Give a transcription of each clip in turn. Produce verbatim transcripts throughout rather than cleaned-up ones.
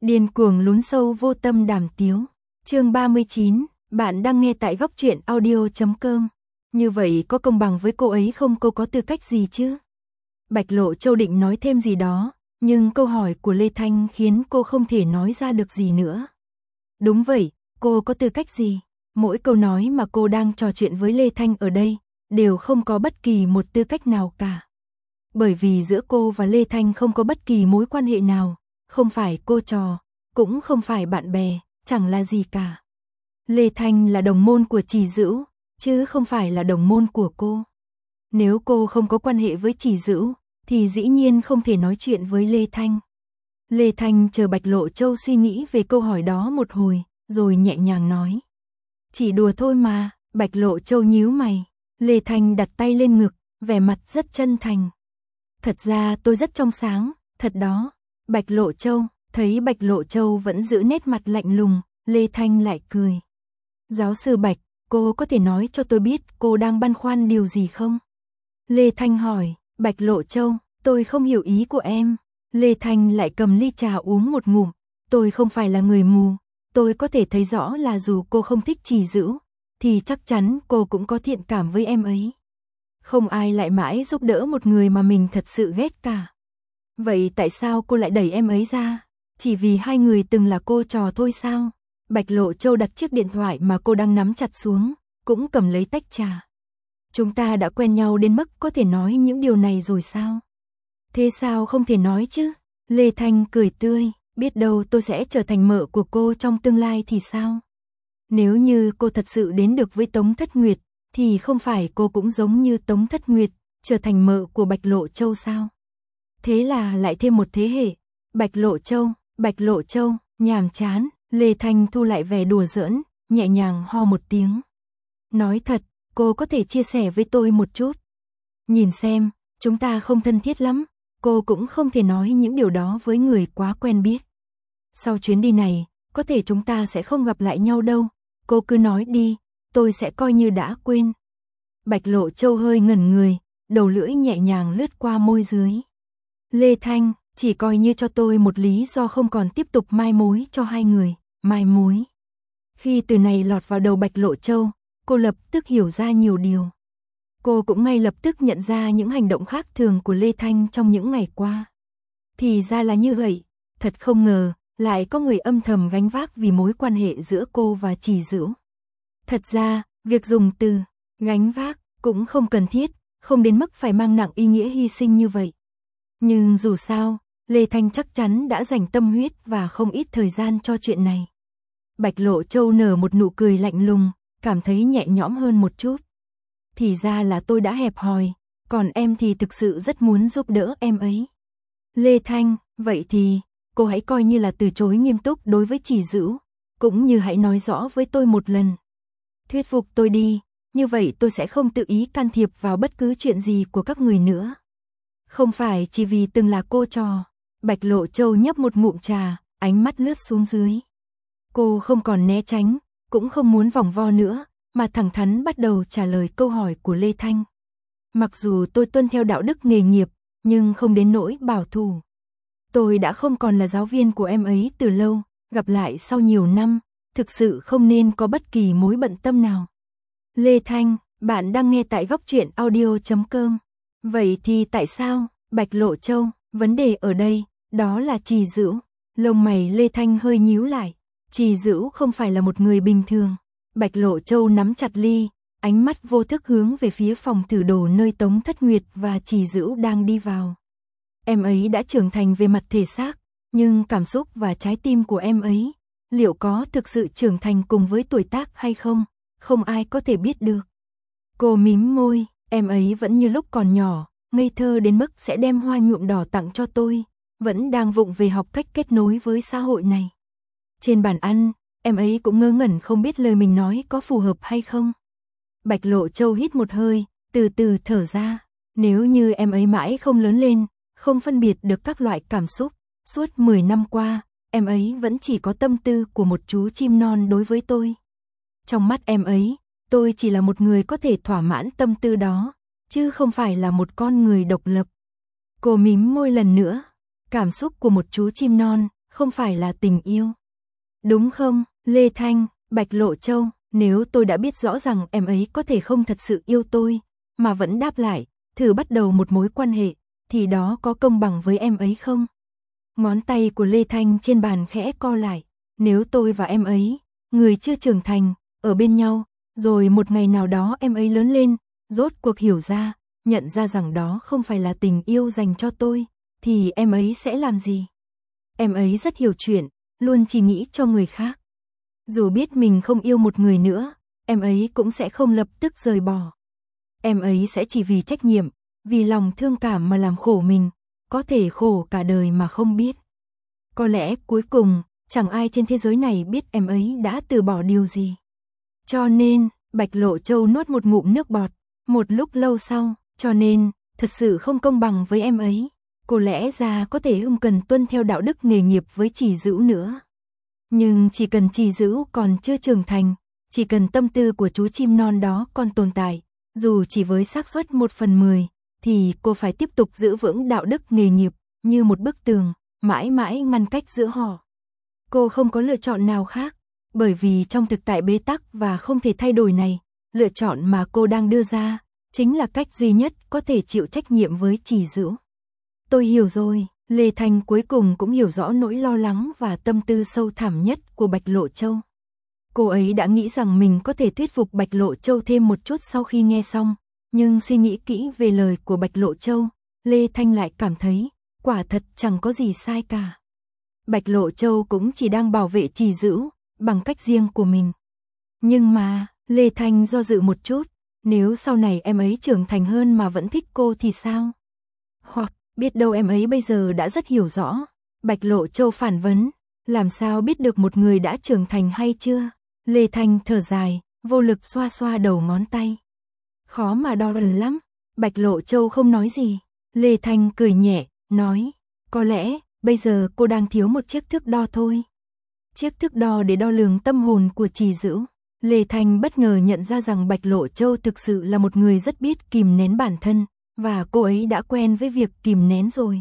Điên cuồng lún sâu vô tâm đàm tiếu. Chương ba mươi chín, bạn đang nghe tại góc truyện audio chấm com. Như vậy có công bằng với cô ấy không, cô có tư cách gì chứ? Bạch Lộ Châu định nói thêm gì đó, nhưng câu hỏi của Lê Thanh khiến cô không thể nói ra được gì nữa. Đúng vậy, cô có tư cách gì? Mỗi câu nói mà cô đang trò chuyện với Lê Thanh ở đây, đều không có bất kỳ một tư cách nào cả. Bởi vì giữa cô và Lê Thanh không có bất kỳ mối quan hệ nào, không phải cô trò, cũng không phải bạn bè, chẳng là gì cả. Lê Thanh là đồng môn của Trì Dữu, chứ không phải là đồng môn của cô. Nếu cô không có quan hệ với Trì Dữu, thì dĩ nhiên không thể nói chuyện với Lê Thanh. Lê Thanh chờ Bạch Lộ Châu suy nghĩ về câu hỏi đó một hồi, rồi nhẹ nhàng nói. Chỉ đùa thôi mà. Bạch Lộ Châu nhíu mày. Lê Thanh đặt tay lên ngực, vẻ mặt rất chân thành. Thật ra tôi rất trong sáng, thật đó. Bạch Lộ Châu, thấy Bạch Lộ Châu vẫn giữ nét mặt lạnh lùng, Lê Thanh lại cười. Giáo sư Bạch, cô có thể nói cho tôi biết cô đang băn khoăn điều gì không? Lê Thanh hỏi. Bạch Lộ Châu, tôi không hiểu ý của em. Lê Thanh lại cầm ly trà uống một ngụm. Tôi không phải là người mù, tôi có thể thấy rõ là dù cô không thích Trì Dữu, thì chắc chắn cô cũng có thiện cảm với em ấy. Không ai lại mãi giúp đỡ một người mà mình thật sự ghét cả. Vậy tại sao cô lại đẩy em ấy ra? Chỉ vì hai người từng là cô trò thôi sao? Bạch Lộ Châu đặt chiếc điện thoại mà cô đang nắm chặt xuống, cũng cầm lấy tách trà. Chúng ta đã quen nhau đến mức có thể nói những điều này rồi sao? Thế sao không thể nói chứ? Lê Thanh cười tươi, biết đâu tôi sẽ trở thành mợ của cô trong tương lai thì sao? Nếu như cô thật sự đến được với Tống Thất Nguyệt, thì không phải cô cũng giống như Tống Thất Nguyệt, trở thành mợ của Bạch Lộ Châu sao? Thế là lại thêm một thế hệ. Bạch Lộ Châu, Bạch Lộ Châu, nhàm chán. Lê Thanh thu lại vẻ đùa giỡn, nhẹ nhàng ho một tiếng. Nói thật, cô có thể chia sẻ với tôi một chút. Nhìn xem, chúng ta không thân thiết lắm, cô cũng không thể nói những điều đó với người quá quen biết. Sau chuyến đi này, có thể chúng ta sẽ không gặp lại nhau đâu, cô cứ nói đi, tôi sẽ coi như đã quên. Bạch Lộ Châu hơi ngẩn người, đầu lưỡi nhẹ nhàng lướt qua môi dưới. Lê Thanh, chỉ coi như cho tôi một lý do không còn tiếp tục mai mối cho hai người, mai mối. Khi từ này lọt vào đầu Bạch Lộ Châu, cô lập tức hiểu ra nhiều điều. Cô cũng ngay lập tức nhận ra những hành động khác thường của Lê Thanh trong những ngày qua. Thì ra là như vậy, thật không ngờ, lại có người âm thầm gánh vác vì mối quan hệ giữa cô và Trì Dữu. Thật ra, việc dùng từ gánh vác cũng không cần thiết, không đến mức phải mang nặng ý nghĩa hy sinh như vậy. Nhưng dù sao, Lê Thanh chắc chắn đã dành tâm huyết và không ít thời gian cho chuyện này. Bạch Lộ Châu nở một nụ cười lạnh lùng, cảm thấy nhẹ nhõm hơn một chút. Thì ra là tôi đã hẹp hòi, còn em thì thực sự rất muốn giúp đỡ em ấy. Lê Thanh, vậy thì, cô hãy coi như là từ chối nghiêm túc đối với Trì Dữu, cũng như hãy nói rõ với tôi một lần. Thuyết phục tôi đi, như vậy tôi sẽ không tự ý can thiệp vào bất cứ chuyện gì của các người nữa. Không phải chỉ vì từng là cô trò. Bạch Lộ Châu nhấp một ngụm trà, ánh mắt lướt xuống dưới. Cô không còn né tránh, cũng không muốn vòng vo nữa, mà thẳng thắn bắt đầu trả lời câu hỏi của Lê Thanh. Mặc dù tôi tuân theo đạo đức nghề nghiệp, nhưng không đến nỗi bảo thủ. Tôi đã không còn là giáo viên của em ấy từ lâu, gặp lại sau nhiều năm, thực sự không nên có bất kỳ mối bận tâm nào. Lê Thanh, bạn đang nghe tại góc truyện audio chấm com. Vậy thì tại sao? Bạch Lộ Châu, vấn đề ở đây, đó là Trì Dữu. Lông mày Lê Thanh hơi nhíu lại. Trì Dữu không phải là một người bình thường. Bạch Lộ Châu nắm chặt ly, ánh mắt vô thức hướng về phía phòng thử đồ nơi Tống Thất Nguyệt và Trì Dữu đang đi vào. Em ấy đã trưởng thành về mặt thể xác, nhưng cảm xúc và trái tim của em ấy, liệu có thực sự trưởng thành cùng với tuổi tác hay không, không ai có thể biết được. Cô mím môi, em ấy vẫn như lúc còn nhỏ, ngây thơ đến mức sẽ đem hoa nhuộm đỏ tặng cho tôi, vẫn đang vụng về học cách kết nối với xã hội này. Trên bàn ăn, em ấy cũng ngơ ngẩn không biết lời mình nói có phù hợp hay không. Bạch Lộ Châu hít một hơi, từ từ thở ra. Nếu như em ấy mãi không lớn lên, không phân biệt được các loại cảm xúc, suốt mười năm qua, em ấy vẫn chỉ có tâm tư của một chú chim non đối với tôi. Trong mắt em ấy, tôi chỉ là một người có thể thỏa mãn tâm tư đó, chứ không phải là một con người độc lập. Cô mím môi lần nữa. Cảm xúc của một chú chim non, không phải là tình yêu. Đúng không, Lê Thanh, Bạch Lộ Châu, nếu tôi đã biết rõ rằng em ấy có thể không thật sự yêu tôi, mà vẫn đáp lại, thử bắt đầu một mối quan hệ, thì đó có công bằng với em ấy không? Ngón tay của Lê Thanh trên bàn khẽ co lại, nếu tôi và em ấy, người chưa trưởng thành, ở bên nhau, rồi một ngày nào đó em ấy lớn lên, rốt cuộc hiểu ra, nhận ra rằng đó không phải là tình yêu dành cho tôi, thì em ấy sẽ làm gì? Em ấy rất hiểu chuyện, luôn chỉ nghĩ cho người khác. Dù biết mình không yêu một người nữa, em ấy cũng sẽ không lập tức rời bỏ. Em ấy sẽ chỉ vì trách nhiệm, vì lòng thương cảm mà làm khổ mình, có thể khổ cả đời mà không biết. Có lẽ cuối cùng, chẳng ai trên thế giới này biết em ấy đã từ bỏ điều gì. Cho nên, Bạch Lộ Châu nuốt một ngụm nước bọt, một lúc lâu sau, cho nên, thật sự không công bằng với em ấy. Cô lẽ ra có thể không cần tuân theo đạo đức nghề nghiệp với Trì Dữu nữa. Nhưng chỉ cần Trì Dữu còn chưa trưởng thành, chỉ cần tâm tư của chú chim non đó còn tồn tại, dù chỉ với xác suất một phần mười, thì cô phải tiếp tục giữ vững đạo đức nghề nghiệp, như một bức tường, mãi mãi ngăn cách giữa họ. Cô không có lựa chọn nào khác, bởi vì trong thực tại bế tắc và không thể thay đổi này, lựa chọn mà cô đang đưa ra, chính là cách duy nhất có thể chịu trách nhiệm với Trì Dữu. Tôi hiểu rồi, Lê Thanh cuối cùng cũng hiểu rõ nỗi lo lắng và tâm tư sâu thẳm nhất của Bạch Lộ Châu. Cô ấy đã nghĩ rằng mình có thể thuyết phục Bạch Lộ Châu thêm một chút sau khi nghe xong, nhưng suy nghĩ kỹ về lời của Bạch Lộ Châu, Lê Thanh lại cảm thấy, quả thật chẳng có gì sai cả. Bạch Lộ Châu cũng chỉ đang bảo vệ Trì Dữu, bằng cách riêng của mình. Nhưng mà, Lê Thanh do dự một chút, nếu sau này em ấy trưởng thành hơn mà vẫn thích cô thì sao? Hoặc, biết đâu em ấy bây giờ đã rất hiểu rõ. Bạch Lộ Châu phản vấn, làm sao biết được một người đã trưởng thành hay chưa? Lê Thanh thở dài, vô lực xoa xoa đầu ngón tay. Khó mà đo đần lắm. Bạch Lộ Châu không nói gì. Lê Thanh cười nhẹ, nói, có lẽ, bây giờ cô đang thiếu một chiếc thước đo thôi. Chiếc thước đo để đo lường tâm hồn của Trì Dữu. Lê Thanh bất ngờ nhận ra rằng Bạch Lộ Châu thực sự là một người rất biết kìm nén bản thân, và cô ấy đã quen với việc kìm nén rồi.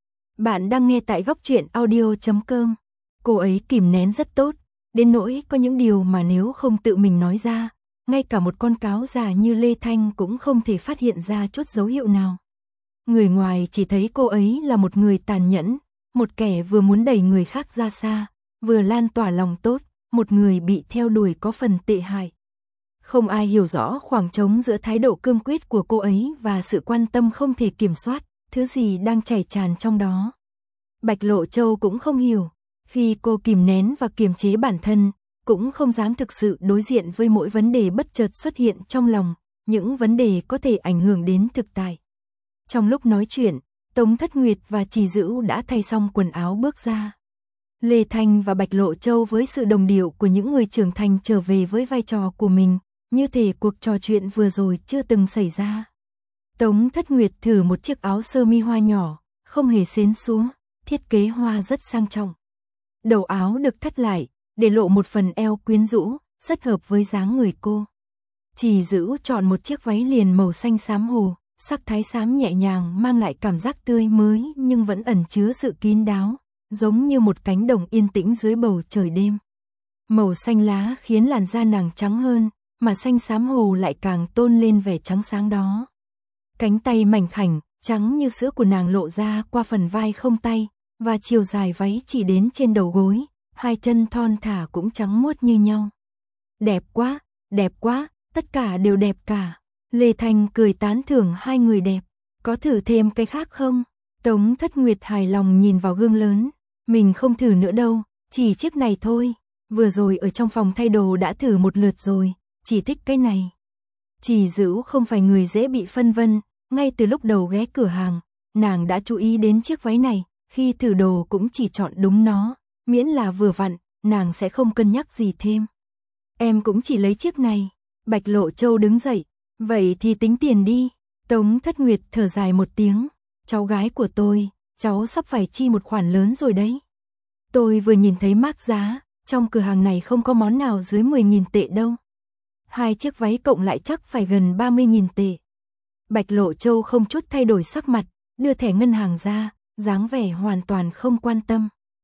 Bạn đang nghe tại góc truyện audio chấm com. Cô ấy kìm nén rất tốt, đến nỗi có những điều mà nếu không tự mình nói ra, ngay cả một con cáo già như Lê Thanh cũng không thể phát hiện ra chút dấu hiệu nào. Người ngoài chỉ thấy cô ấy là một người tàn nhẫn, một kẻ vừa muốn đẩy người khác ra xa, vừa lan tỏa lòng tốt, một người bị theo đuổi có phần tệ hại. Không ai hiểu rõ khoảng trống giữa thái độ cương quyết của cô ấy và sự quan tâm không thể kiểm soát, thứ gì đang chảy tràn trong đó. Bạch Lộ Châu cũng không hiểu, khi cô kìm nén và kiềm chế bản thân, cũng không dám thực sự đối diện với mỗi vấn đề bất chợt xuất hiện trong lòng, những vấn đề có thể ảnh hưởng đến thực tại. Trong lúc nói chuyện, Tống Thất Nguyệt và Trì Dữu đã thay xong quần áo bước ra. Lê Thanh và Bạch Lộ Châu với sự đồng điệu của những người trưởng thành trở về với vai trò của mình, như thể cuộc trò chuyện vừa rồi chưa từng xảy ra. Tống Thất Nguyệt thử một chiếc áo sơ mi hoa nhỏ, không hề xến xúa, thiết kế hoa rất sang trọng. Đầu áo được thắt lại, để lộ một phần eo quyến rũ, rất hợp với dáng người cô. Trì Dữu chọn một chiếc váy liền màu xanh xám hồ, sắc thái xám nhẹ nhàng mang lại cảm giác tươi mới nhưng vẫn ẩn chứa sự kín đáo, giống như một cánh đồng yên tĩnh dưới bầu trời đêm. Màu xanh lá khiến làn da nàng trắng hơn, mà xanh xám hồ lại càng tôn lên vẻ trắng sáng đó. Cánh tay mảnh khảnh, trắng như sữa của nàng lộ ra qua phần vai không tay, và chiều dài váy chỉ đến trên đầu gối, hai chân thon thả cũng trắng muốt như nhau. Đẹp quá, đẹp quá, tất cả đều đẹp cả. Lê Thanh cười tán thưởng hai người đẹp. Có thử thêm cái khác không? Tống Thất Nguyệt hài lòng nhìn vào gương lớn. Mình không thử nữa đâu, chỉ chiếc này thôi. Vừa rồi ở trong phòng thay đồ đã thử một lượt rồi, chỉ thích cái này. Trì Dữu không phải người dễ bị phân vân, ngay từ lúc đầu ghé cửa hàng, nàng đã chú ý đến chiếc váy này, khi thử đồ cũng chỉ chọn đúng nó, miễn là vừa vặn, nàng sẽ không cân nhắc gì thêm. Em cũng chỉ lấy chiếc này. Bạch Lộ Châu đứng dậy, vậy thì tính tiền đi. Tống Thất Nguyệt thở dài một tiếng, cháu gái của tôi, cháu sắp phải chi một khoản lớn rồi đấy. Tôi vừa nhìn thấy mác giá, trong cửa hàng này không có món nào dưới mười nghìn tệ đâu. Hai chiếc váy cộng lại chắc phải gần ba mươi nghìn tệ. Bạch Lộ Châu không chút thay đổi sắc mặt, đưa thẻ ngân hàng ra, dáng vẻ hoàn toàn không quan tâm.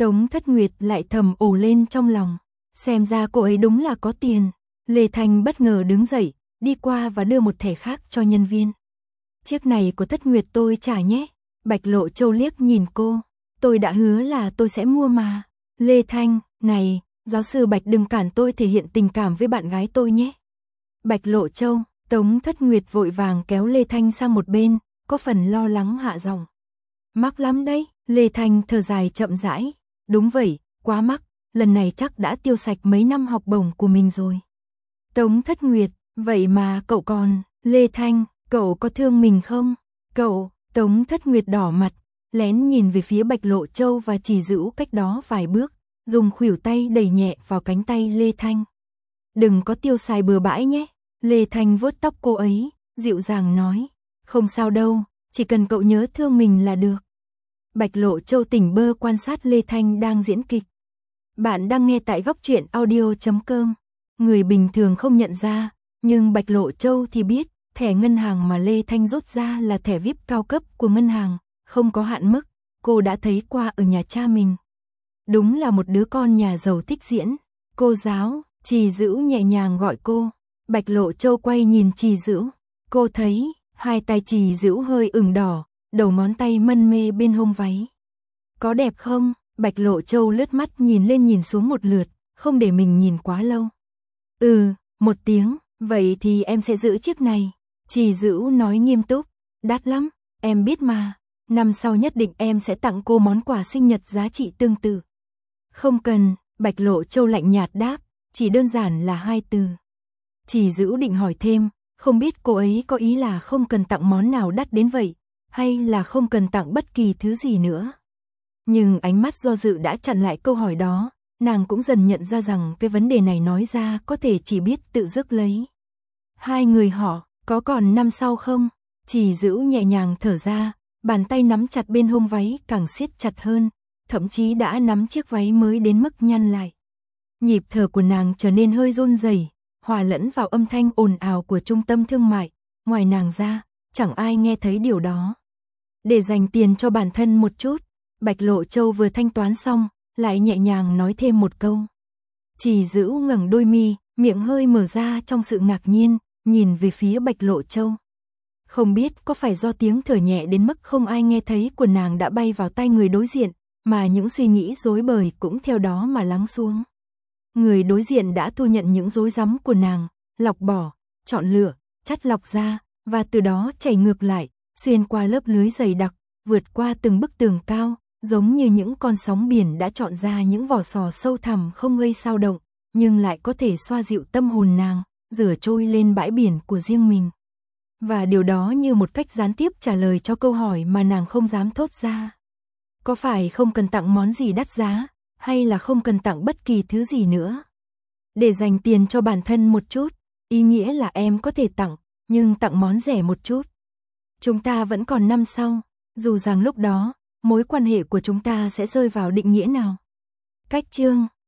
Tống Thất Nguyệt lại thầm ồ lên trong lòng. Xem ra cô ấy đúng là có tiền. Lê Thanh bất ngờ đứng dậy, đi qua và đưa một thẻ khác cho nhân viên. Chiếc này của Thất Nguyệt tôi trả nhé. Bạch Lộ Châu liếc nhìn cô. Tôi đã hứa là tôi sẽ mua mà. Lê Thanh, này, giáo sư Bạch đừng cản tôi thể hiện tình cảm với bạn gái tôi nhé. Bạch Lộ Châu, Tống Thất Nguyệt vội vàng kéo Lê Thanh sang một bên, có phần lo lắng hạ giọng. Mắc lắm đấy, Lê Thanh thở dài chậm rãi. Đúng vậy, quá mắc, lần này chắc đã tiêu sạch mấy năm học bổng của mình rồi. Tống Thất Nguyệt, vậy mà cậu còn, Lê Thanh, cậu có thương mình không? Cậu, Tống Thất Nguyệt đỏ mặt, lén nhìn về phía Bạch Lộ Châu và chỉ giữ cách đó vài bước, dùng khuỷu tay đẩy nhẹ vào cánh tay Lê Thanh. Đừng có tiêu xài bừa bãi nhé. Lê Thanh vuốt tóc cô ấy, dịu dàng nói. Không sao đâu, chỉ cần cậu nhớ thương mình là được. Bạch Lộ Châu tỉnh bơ quan sát Lê Thanh đang diễn kịch. Bạn đang nghe tại góc truyện audio chấm com. Người bình thường không nhận ra, nhưng Bạch Lộ Châu thì biết, thẻ ngân hàng mà Lê Thanh rút ra là thẻ vi ai pi cao cấp của ngân hàng, không có hạn mức, cô đã thấy qua ở nhà cha mình. Đúng là một đứa con nhà giàu thích diễn. Cô giáo, Trì Dữ nhẹ nhàng gọi cô. Bạch Lộ Châu quay nhìn Trì Dữ. Cô thấy, hai tay Trì Dữ hơi ửng đỏ, đầu ngón tay mân mê bên hông váy. Có đẹp không? Bạch Lộ Châu lướt mắt nhìn lên nhìn xuống một lượt, không để mình nhìn quá lâu. Ừ, một tiếng, vậy thì em sẽ giữ chiếc này. Trì Dữ nói nghiêm túc, đắt lắm, em biết mà, năm sau nhất định em sẽ tặng cô món quà sinh nhật giá trị tương tự. Không cần, Bạch Lộ Châu lạnh nhạt đáp, chỉ đơn giản là hai từ. Trì Dữ định hỏi thêm, không biết cô ấy có ý là không cần tặng món nào đắt đến vậy, hay là không cần tặng bất kỳ thứ gì nữa. Nhưng ánh mắt do dự đã chặn lại câu hỏi đó, nàng cũng dần nhận ra rằng cái vấn đề này nói ra có thể chỉ biết tự rước lấy. Hai người họ, có còn năm sau không? Trì Dữ nhẹ nhàng thở ra, bàn tay nắm chặt bên hông váy càng siết chặt hơn, thậm chí đã nắm chiếc váy mới đến mức nhăn lại. Nhịp thở của nàng trở nên hơi run rẩy, hòa lẫn vào âm thanh ồn ào của trung tâm thương mại, ngoài nàng ra, chẳng ai nghe thấy điều đó. Để dành tiền cho bản thân một chút, Bạch Lộ Châu vừa thanh toán xong, lại nhẹ nhàng nói thêm một câu. Trì Dữ ngẩng đôi mi, miệng hơi mở ra trong sự ngạc nhiên, nhìn về phía Bạch Lộ Châu. Không biết có phải do tiếng thở nhẹ đến mức không ai nghe thấy của nàng đã bay vào tai người đối diện, mà những suy nghĩ rối bời cũng theo đó mà lắng xuống. Người đối diện đã thu nhận những rối rắm của nàng, lọc bỏ, chọn lựa, chắt lọc ra, và từ đó chảy ngược lại, xuyên qua lớp lưới dày đặc, vượt qua từng bức tường cao, giống như những con sóng biển đã chọn ra những vỏ sò sâu thẳm không gây xao động, nhưng lại có thể xoa dịu tâm hồn nàng, rửa trôi lên bãi biển của riêng mình. Và điều đó như một cách gián tiếp trả lời cho câu hỏi mà nàng không dám thốt ra. Có phải không cần tặng món gì đắt giá, hay là không cần tặng bất kỳ thứ gì nữa? Để dành tiền cho bản thân một chút, ý nghĩa là em có thể tặng, nhưng tặng món rẻ một chút. Chúng ta vẫn còn năm sau, dù rằng lúc đó, mối quan hệ của chúng ta sẽ rơi vào định nghĩa nào. Cách chương